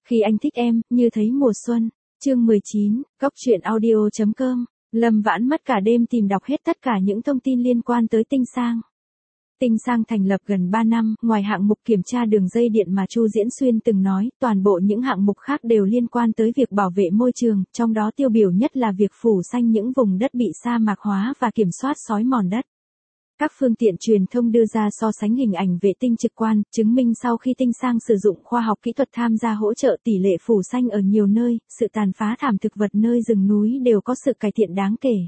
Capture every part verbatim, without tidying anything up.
Khi anh thích em, như thấy mùa xuân. Chương mười chín, góc truyện audio chấm com. Lâm Vãn mất cả đêm tìm đọc hết tất cả những thông tin liên quan tới Tinh Sang. Tinh Sang thành lập gần ba năm, ngoài hạng mục kiểm tra đường dây điện mà Chu Diễn Xuyên từng nói, toàn bộ những hạng mục khác đều liên quan tới việc bảo vệ môi trường, trong đó tiêu biểu nhất là việc phủ xanh những vùng đất bị sa mạc hóa và kiểm soát xói mòn đất. Các phương tiện truyền thông đưa ra so sánh hình ảnh vệ tinh trực quan, chứng minh sau khi Tinh Sang sử dụng khoa học kỹ thuật tham gia hỗ trợ tỷ lệ phủ xanh ở nhiều nơi, sự tàn phá thảm thực vật nơi rừng núi đều có sự cải thiện đáng kể.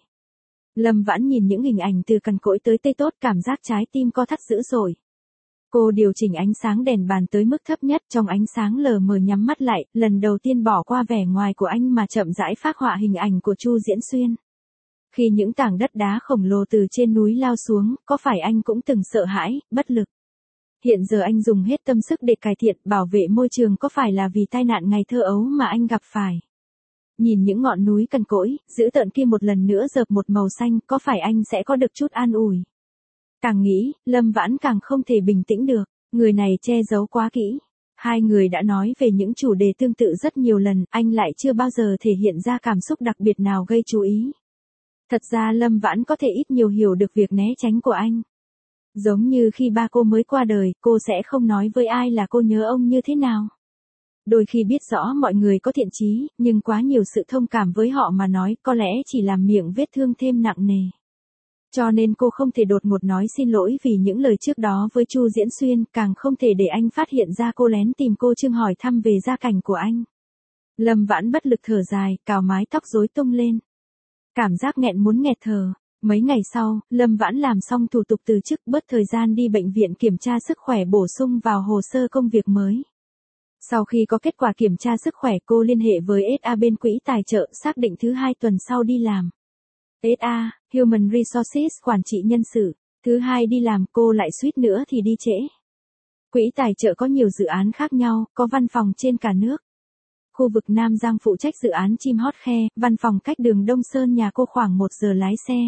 Lâm Vãn nhìn những hình ảnh từ cằn cỗi tới tây tốt, cảm giác trái tim co thắt dữ dội. Cô điều chỉnh ánh sáng đèn bàn tới mức thấp nhất, trong ánh sáng lờ mờ nhắm mắt lại, lần đầu tiên bỏ qua vẻ ngoài của anh mà chậm rãi phác họa hình ảnh của Chu Diễn Xuyên. Khi những tảng đất đá khổng lồ từ trên núi lao xuống, có phải anh cũng từng sợ hãi, bất lực? Hiện giờ anh dùng hết tâm sức để cải thiện, bảo vệ môi trường, có phải là vì tai nạn ngày thơ ấu mà anh gặp phải? Nhìn những ngọn núi cằn cỗi, dữ tợn kia một lần nữa dợp một màu xanh, có phải anh sẽ có được chút an ủi? Càng nghĩ, Lâm Vãn càng không thể bình tĩnh được, người này che giấu quá kỹ. Hai người đã nói về những chủ đề tương tự rất nhiều lần, anh lại chưa bao giờ thể hiện ra cảm xúc đặc biệt nào gây chú ý. Thật ra Lâm Vãn có thể ít nhiều hiểu được việc né tránh của anh. Giống như khi ba cô mới qua đời, cô sẽ không nói với ai là cô nhớ ông như thế nào. Đôi khi biết rõ mọi người có thiện chí, nhưng quá nhiều sự thông cảm với họ mà nói có lẽ chỉ làm miệng vết thương thêm nặng nề. Cho nên cô không thể đột ngột nói xin lỗi vì những lời trước đó với Chu Diễn Xuyên, càng không thể để anh phát hiện ra cô lén tìm cô Trương hỏi thăm về gia cảnh của anh. Lâm Vãn bất lực thở dài, cào mái tóc rối tung lên. Cảm giác nghẹn muốn nghẹt thở. Mấy ngày sau, Lâm Vãn làm xong thủ tục từ chức, bớt thời gian đi bệnh viện kiểm tra sức khỏe bổ sung vào hồ sơ công việc mới. Sau khi có kết quả kiểm tra sức khỏe, cô liên hệ với ét a bên quỹ tài trợ, xác định thứ hai tuần sau đi làm. ét a, Human Resources, quản trị nhân sự. Thứ hai đi làm, cô lại suýt nữa thì đi trễ. Quỹ tài trợ có nhiều dự án khác nhau, có văn phòng trên cả nước. Khu vực Nam Giang phụ trách dự án chim hót khe, văn phòng cách đường Đông Sơn nhà cô khoảng một giờ lái xe.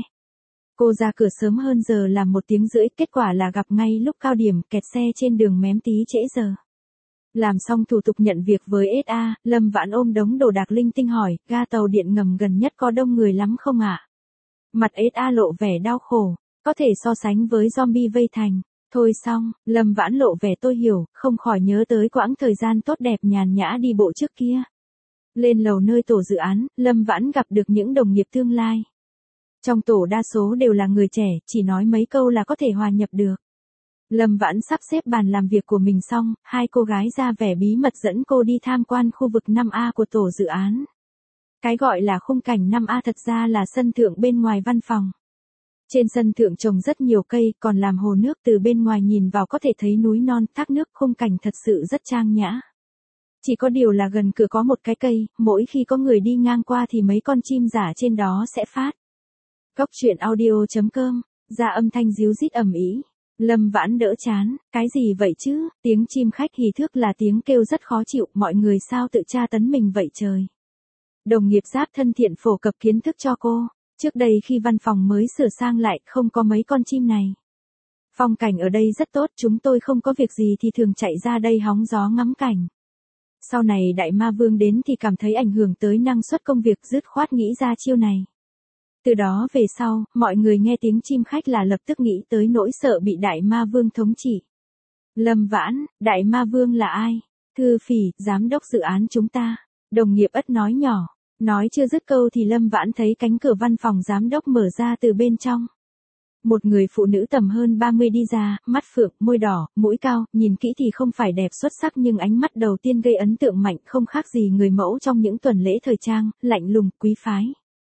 Cô ra cửa sớm hơn giờ làm một tiếng rưỡi, kết quả là gặp ngay lúc cao điểm, kẹt xe trên đường mém tí trễ giờ. Làm xong thủ tục nhận việc với ét a, Lâm Vãn ôm đống đồ đạc linh tinh hỏi, ga tàu điện ngầm gần nhất có đông người lắm không ạ? Mặt ét a lộ vẻ đau khổ, có thể so sánh với zombie vây thành. Thôi xong, Lâm Vãn lộ vẻ tôi hiểu, không khỏi nhớ tới quãng thời gian tốt đẹp nhàn nhã đi bộ trước kia. Lên lầu nơi tổ dự án, Lâm Vãn gặp được những đồng nghiệp tương lai. Trong tổ đa số đều là người trẻ, chỉ nói mấy câu là có thể hòa nhập được. Lâm Vãn sắp xếp bàn làm việc của mình xong, hai cô gái ra vẻ bí mật dẫn cô đi tham quan khu vực năm A của tổ dự án. Cái gọi là khung cảnh năm A thật ra là sân thượng bên ngoài văn phòng. Trên sân thượng trồng rất nhiều cây, còn làm hồ nước, từ bên ngoài nhìn vào có thể thấy núi non, thác nước, khung cảnh thật sự rất trang nhã. Chỉ có điều là gần cửa có một cái cây, mỗi khi có người đi ngang qua thì mấy con chim giả trên đó sẽ phát. Góc truyện audio chấm com, ra âm thanh ríu rít ầm ĩ. Lâm Vãn đỡ chán, cái gì vậy chứ, tiếng chim khách hì thước là tiếng kêu rất khó chịu, mọi người sao tự tra tấn mình vậy trời. Đồng nghiệp Giáp thân thiện phổ cập kiến thức cho cô. Trước đây khi văn phòng mới sửa sang lại, không có mấy con chim này. Phong cảnh ở đây rất tốt, chúng tôi không có việc gì thì thường chạy ra đây hóng gió ngắm cảnh. Sau này Đại Ma Vương đến thì cảm thấy ảnh hưởng tới năng suất công việc, dứt khoát nghĩ ra chiêu này. Từ đó về sau, mọi người nghe tiếng chim khách là lập tức nghĩ tới nỗi sợ bị Đại Ma Vương thống trị. Lâm Vãn, Đại Ma Vương là ai? Thư Phỉ, giám đốc dự án chúng ta. Đồng nghiệp Ất nói nhỏ. Nói chưa dứt câu thì Lâm Vãn thấy cánh cửa văn phòng giám đốc mở ra từ bên trong. Một người phụ nữ tầm hơn ba mươi đi ra, mắt phượng, môi đỏ, mũi cao, nhìn kỹ thì không phải đẹp xuất sắc nhưng ánh mắt đầu tiên gây ấn tượng mạnh, không khác gì người mẫu trong những tuần lễ thời trang, lạnh lùng, quý phái.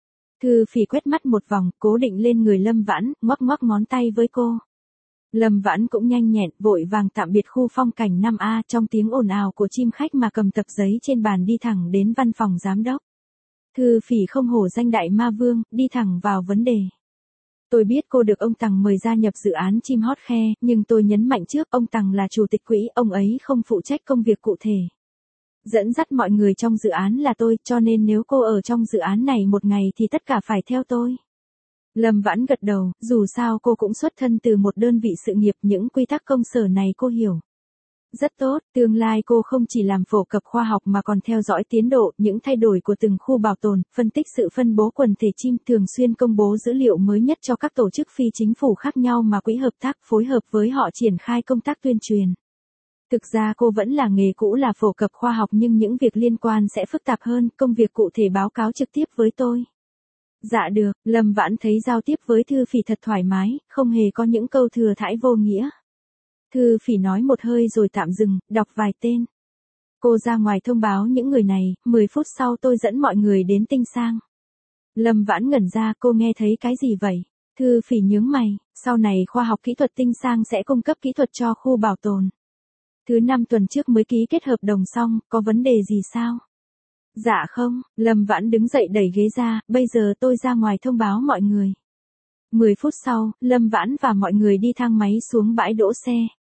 Thư Phỉ quét mắt một vòng, cố định lên người Lâm Vãn, ngoắc ngoắc ngón tay với cô. Lâm Vãn cũng nhanh nhẹn, vội vàng tạm biệt khu phong cảnh năm A, trong tiếng ồn ào của chim khách mà cầm tập giấy trên bàn đi thẳng đến văn phòng giám đốc. Thư Phỉ không hổ danh Đại Ma Vương, đi thẳng vào vấn đề. Tôi biết cô được ông Tằng mời gia nhập dự án chim hót khe, nhưng tôi nhấn mạnh trước, ông Tằng là chủ tịch quỹ, ông ấy không phụ trách công việc cụ thể. Dẫn dắt mọi người trong dự án là tôi, cho nên nếu cô ở trong dự án này một ngày thì tất cả phải theo tôi. Lâm Vãn gật đầu, dù sao cô cũng xuất thân từ một đơn vị sự nghiệp, những quy tắc công sở này cô hiểu. Rất tốt, tương lai cô không chỉ làm phổ cập khoa học mà còn theo dõi tiến độ, những thay đổi của từng khu bảo tồn, phân tích sự phân bố quần thể chim, thường xuyên công bố dữ liệu mới nhất cho các tổ chức phi chính phủ khác nhau mà quỹ hợp tác phối hợp với họ triển khai công tác tuyên truyền. Thực ra cô vẫn là nghề cũ là phổ cập khoa học nhưng những việc liên quan sẽ phức tạp hơn, công việc cụ thể báo cáo trực tiếp với tôi. Dạ được, Lâm Vãn thấy giao tiếp với Thư Phỉ thật thoải mái, không hề có những câu thừa thãi vô nghĩa. Thư Phỉ nói một hơi rồi tạm dừng, đọc vài tên. Cô ra ngoài thông báo những người này, mười phút sau tôi dẫn mọi người đến Tinh Sang. Lâm Vãn ngẩn ra, cô nghe thấy cái gì vậy? Thư Phỉ nhướng mày, sau này khoa học kỹ thuật Tinh Sang sẽ cung cấp kỹ thuật cho khu bảo tồn. Thứ năm tuần trước mới ký kết hợp đồng xong, có vấn đề gì sao? Dạ không, Lâm Vãn đứng dậy đẩy ghế ra, bây giờ tôi ra ngoài thông báo mọi người. Mười phút sau, Lâm Vãn và mọi người đi thang máy xuống bãi đỗ xe.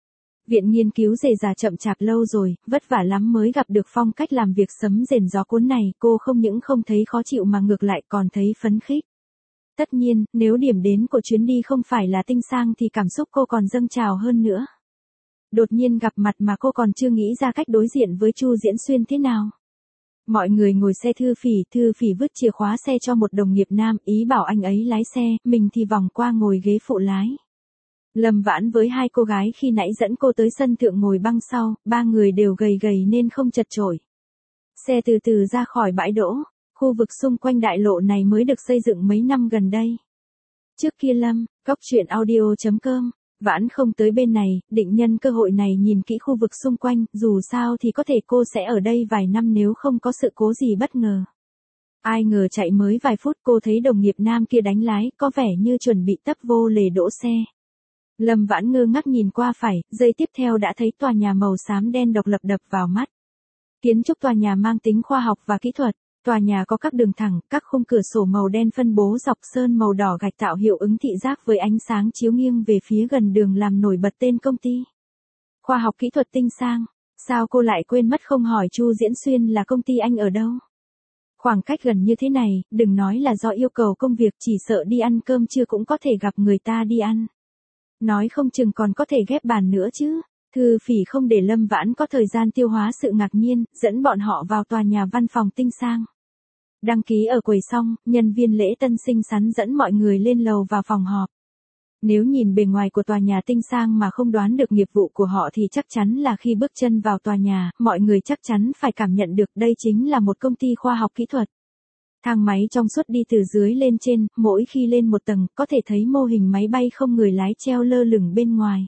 Viện nghiên cứu rề rà chậm chạp lâu rồi, vất vả lắm mới gặp được phong cách làm việc sấm rền gió cuốn này, cô không những không thấy khó chịu mà ngược lại còn thấy phấn khích. Tất nhiên, nếu điểm đến của chuyến đi không phải là Tinh Sang thì cảm xúc cô còn dâng trào hơn nữa. Đột nhiên gặp mặt mà cô còn chưa nghĩ ra cách đối diện với Chu Diễn Xuyên thế nào. Mọi người ngồi xe Thư Phỉ, Thư Phỉ vứt chìa khóa xe cho một đồng nghiệp nam, ý bảo anh ấy lái xe, mình thì vòng qua ngồi ghế phụ lái. Lâm Vãn với hai cô gái khi nãy dẫn cô tới sân thượng ngồi băng sau, ba người đều gầy gầy nên không chật chội. Xe từ từ ra khỏi bãi đỗ, khu vực xung quanh đại lộ này mới được xây dựng mấy năm gần đây. Trước kia Lâm, góc truyện audio chấm com, Vãn không tới bên này, định nhân cơ hội này nhìn kỹ khu vực xung quanh, dù sao thì có thể cô sẽ ở đây vài năm nếu không có sự cố gì bất ngờ. Ai ngờ chạy mới vài phút cô thấy đồng nghiệp nam kia đánh lái, có vẻ như chuẩn bị tấp vô lề đỗ xe. Lâm Vãn ngơ ngác nhìn qua phải, giây tiếp theo đã thấy tòa nhà màu xám đen độc lập đập vào mắt. Kiến trúc tòa nhà mang tính khoa học và kỹ thuật, tòa nhà có các đường thẳng, các khung cửa sổ màu đen phân bố dọc sơn màu đỏ gạch tạo hiệu ứng thị giác với ánh sáng chiếu nghiêng về phía gần đường làm nổi bật tên công ty. Khoa học kỹ thuật Tinh Sang, sao cô lại quên mất không hỏi Chu Diễn Xuyên là công ty anh ở đâu? Khoảng cách gần như thế này, đừng nói là do yêu cầu công việc, chỉ sợ đi ăn cơm trưa cũng có thể gặp người ta đi ăn. Nói không chừng còn có thể ghép bàn nữa chứ. Thư Phỉ không để Lâm Vãn có thời gian tiêu hóa sự ngạc nhiên, dẫn bọn họ vào tòa nhà văn phòng Tinh Sang. Đăng ký ở quầy xong, nhân viên lễ tân xinh xắn dẫn mọi người lên lầu vào phòng họp. Nếu nhìn bề ngoài của tòa nhà Tinh Sang mà không đoán được nghiệp vụ của họ thì chắc chắn là khi bước chân vào tòa nhà, mọi người chắc chắn phải cảm nhận được đây chính là một công ty khoa học kỹ thuật. Thang máy trong suốt đi từ dưới lên trên, mỗi khi lên một tầng, có thể thấy mô hình máy bay không người lái treo lơ lửng bên ngoài.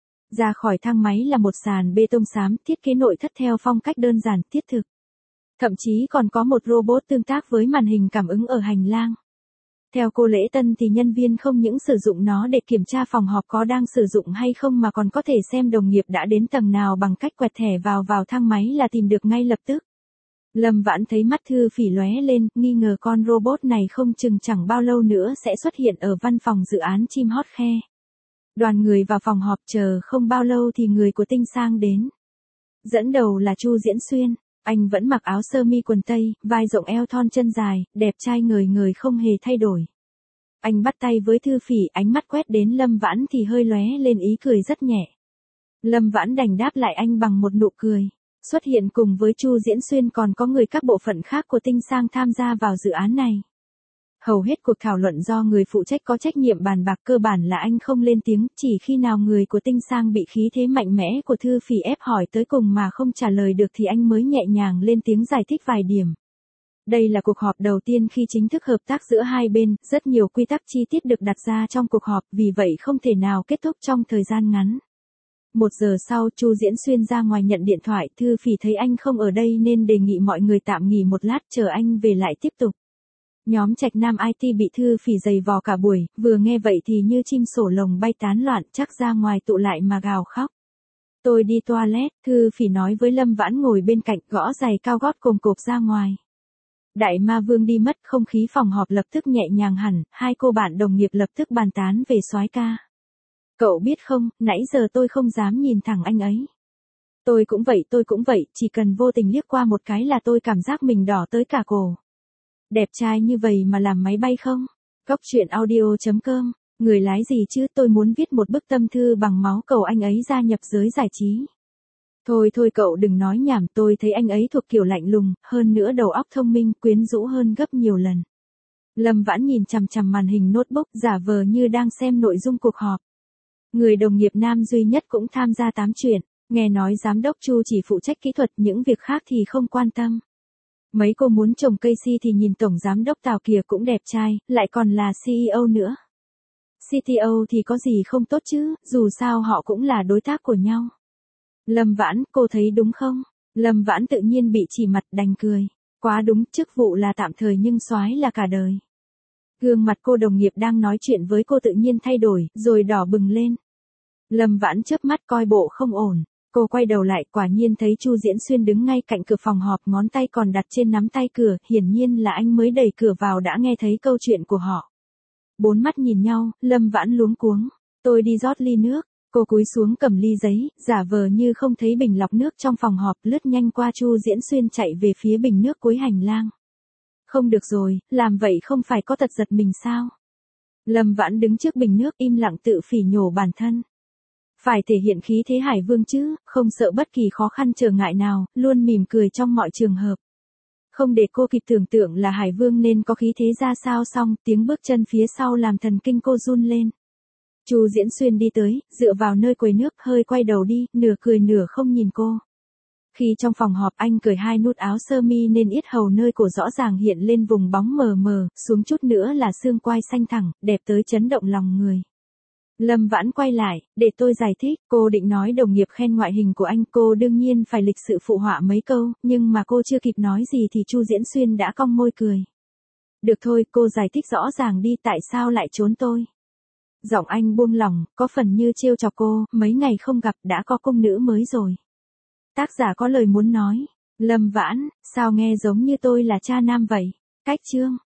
Ra khỏi thang máy là một sàn bê tông xám, thiết kế nội thất theo phong cách đơn giản, thiết thực. Thậm chí còn có một robot tương tác với màn hình cảm ứng ở hành lang. Theo cô lễ tân thì nhân viên không những sử dụng nó để kiểm tra phòng họp có đang sử dụng hay không mà còn có thể xem đồng nghiệp đã đến tầng nào bằng cách quẹt thẻ vào vào thang máy là tìm được ngay lập tức. Lâm Vãn thấy mắt Thư Phỉ lóe lên, nghi ngờ con robot này không chừng chẳng bao lâu nữa sẽ xuất hiện ở văn phòng dự án chim hót khe. Đoàn người vào phòng họp chờ không bao lâu thì người của Tinh Sang đến. Dẫn đầu là Chu Diễn Xuyên, anh vẫn mặc áo sơ mi quần tây, vai rộng eo thon chân dài, đẹp trai ngời ngời không hề thay đổi. Anh bắt tay với Thư Phỉ, ánh mắt quét đến Lâm Vãn thì hơi lóe lên ý cười rất nhẹ. Lâm Vãn đành đáp lại anh bằng một nụ cười. Xuất hiện cùng với Chu Diễn Xuyên còn có người các bộ phận khác của Tinh Sang tham gia vào dự án này. Hầu hết cuộc thảo luận do người phụ trách có trách nhiệm bàn bạc, cơ bản là anh không lên tiếng, chỉ khi nào người của Tinh Sang bị khí thế mạnh mẽ của Thư Phỉ ép hỏi tới cùng mà không trả lời được thì anh mới nhẹ nhàng lên tiếng giải thích vài điểm. Đây là cuộc họp đầu tiên khi chính thức hợp tác giữa hai bên, rất nhiều quy tắc chi tiết được đặt ra trong cuộc họp, vì vậy không thể nào kết thúc trong thời gian ngắn. Một giờ sau, Chu Diễn Xuyên ra ngoài nhận điện thoại, Thư Phỉ thấy anh không ở đây nên đề nghị mọi người tạm nghỉ một lát chờ anh về lại tiếp tục. Nhóm Trạch Nam i tê bị Thư Phỉ giày vò cả buổi, vừa nghe vậy thì như chim sổ lồng bay tán loạn, chắc ra ngoài tụ lại mà gào khóc. Tôi đi toilet, Thư Phỉ nói với Lâm Vãn ngồi bên cạnh, gõ giày cao gót cồm cộp ra ngoài. Đại ma vương đi mất, không khí phòng họp lập tức nhẹ nhàng hẳn, hai cô bạn đồng nghiệp lập tức bàn tán về soái ca. Cậu biết không, nãy giờ tôi không dám nhìn thẳng anh ấy. Tôi cũng vậy, tôi cũng vậy, chỉ cần vô tình liếc qua một cái là tôi cảm giác mình đỏ tới cả cổ. Đẹp trai như vậy mà làm máy bay không? Góc truyện audio chấm com, người lái gì chứ, tôi muốn viết một bức tâm thư bằng máu cầu anh ấy gia nhập giới giải trí. Thôi thôi cậu đừng nói nhảm, tôi thấy anh ấy thuộc kiểu lạnh lùng, hơn nữa đầu óc thông minh, quyến rũ hơn gấp nhiều lần. Lâm Vãn nhìn chằm chằm màn hình notebook, giả vờ như đang xem nội dung cuộc họp. Người đồng nghiệp nam duy nhất cũng tham gia tám chuyện, nghe nói giám đốc Chu chỉ phụ trách kỹ thuật, những việc khác thì không quan tâm. Mấy cô muốn trồng cây si thì nhìn tổng giám đốc Tào kìa cũng đẹp trai, lại còn là xê e ô nữa. xê tê ô thì có gì không tốt chứ, dù sao họ cũng là đối tác của nhau. Lâm Vãn, cô thấy đúng không? Lâm Vãn tự nhiên bị chỉ mặt đành cười. Quá đúng, chức vụ là tạm thời nhưng soái là cả đời. Gương mặt cô đồng nghiệp đang nói chuyện với cô tự nhiên thay đổi, rồi đỏ bừng lên. Lâm Vãn chớp mắt coi bộ không ổn. Cô quay đầu lại, quả nhiên thấy Chu Diễn Xuyên đứng ngay cạnh cửa phòng họp, ngón tay còn đặt trên nắm tay cửa, hiển nhiên là anh mới đẩy cửa vào đã nghe thấy câu chuyện của họ. Bốn mắt nhìn nhau, Lâm Vãn luống cuống. Tôi đi rót ly nước. Cô cúi xuống cầm ly giấy, giả vờ như không thấy bình lọc nước trong phòng họp, lướt nhanh qua Chu Diễn Xuyên chạy về phía bình nước cuối hành lang. Không được rồi, làm vậy không phải có tật giật mình sao? Lâm Vãn đứng trước bình nước im lặng tự phỉ nhổ bản thân. Phải thể hiện khí thế Hải Vương chứ, không sợ bất kỳ khó khăn trở ngại nào, luôn mỉm cười trong mọi trường hợp. Không để cô kịp tưởng tượng là Hải Vương nên có khí thế ra sao, xong tiếng bước chân phía sau làm thần kinh cô run lên. Chu Diễn Xuyên đi tới, dựa vào nơi quầy nước, hơi quay đầu đi, nửa cười nửa không nhìn cô. Khi trong phòng họp anh cởi hai nút áo sơ mi nên yết hầu nơi cổ rõ ràng hiện lên vùng bóng mờ mờ, xuống chút nữa là xương quai xanh thẳng, đẹp tới chấn động lòng người. Lâm Vãn quay lại, để tôi giải thích, cô định nói đồng nghiệp khen ngoại hình của anh, cô đương nhiên phải lịch sự phụ họa mấy câu, nhưng mà cô chưa kịp nói gì thì Chu Diễn Xuyên đã cong môi cười. Được thôi, cô giải thích rõ ràng đi, tại sao lại trốn tôi. Giọng anh buông lỏng, có phần như trêu chọc cô, mấy ngày không gặp đã có công nữ mới rồi. Tác giả có lời muốn nói. Lâm Vãn, sao nghe giống như tôi là cha nam vậy? Cách chương.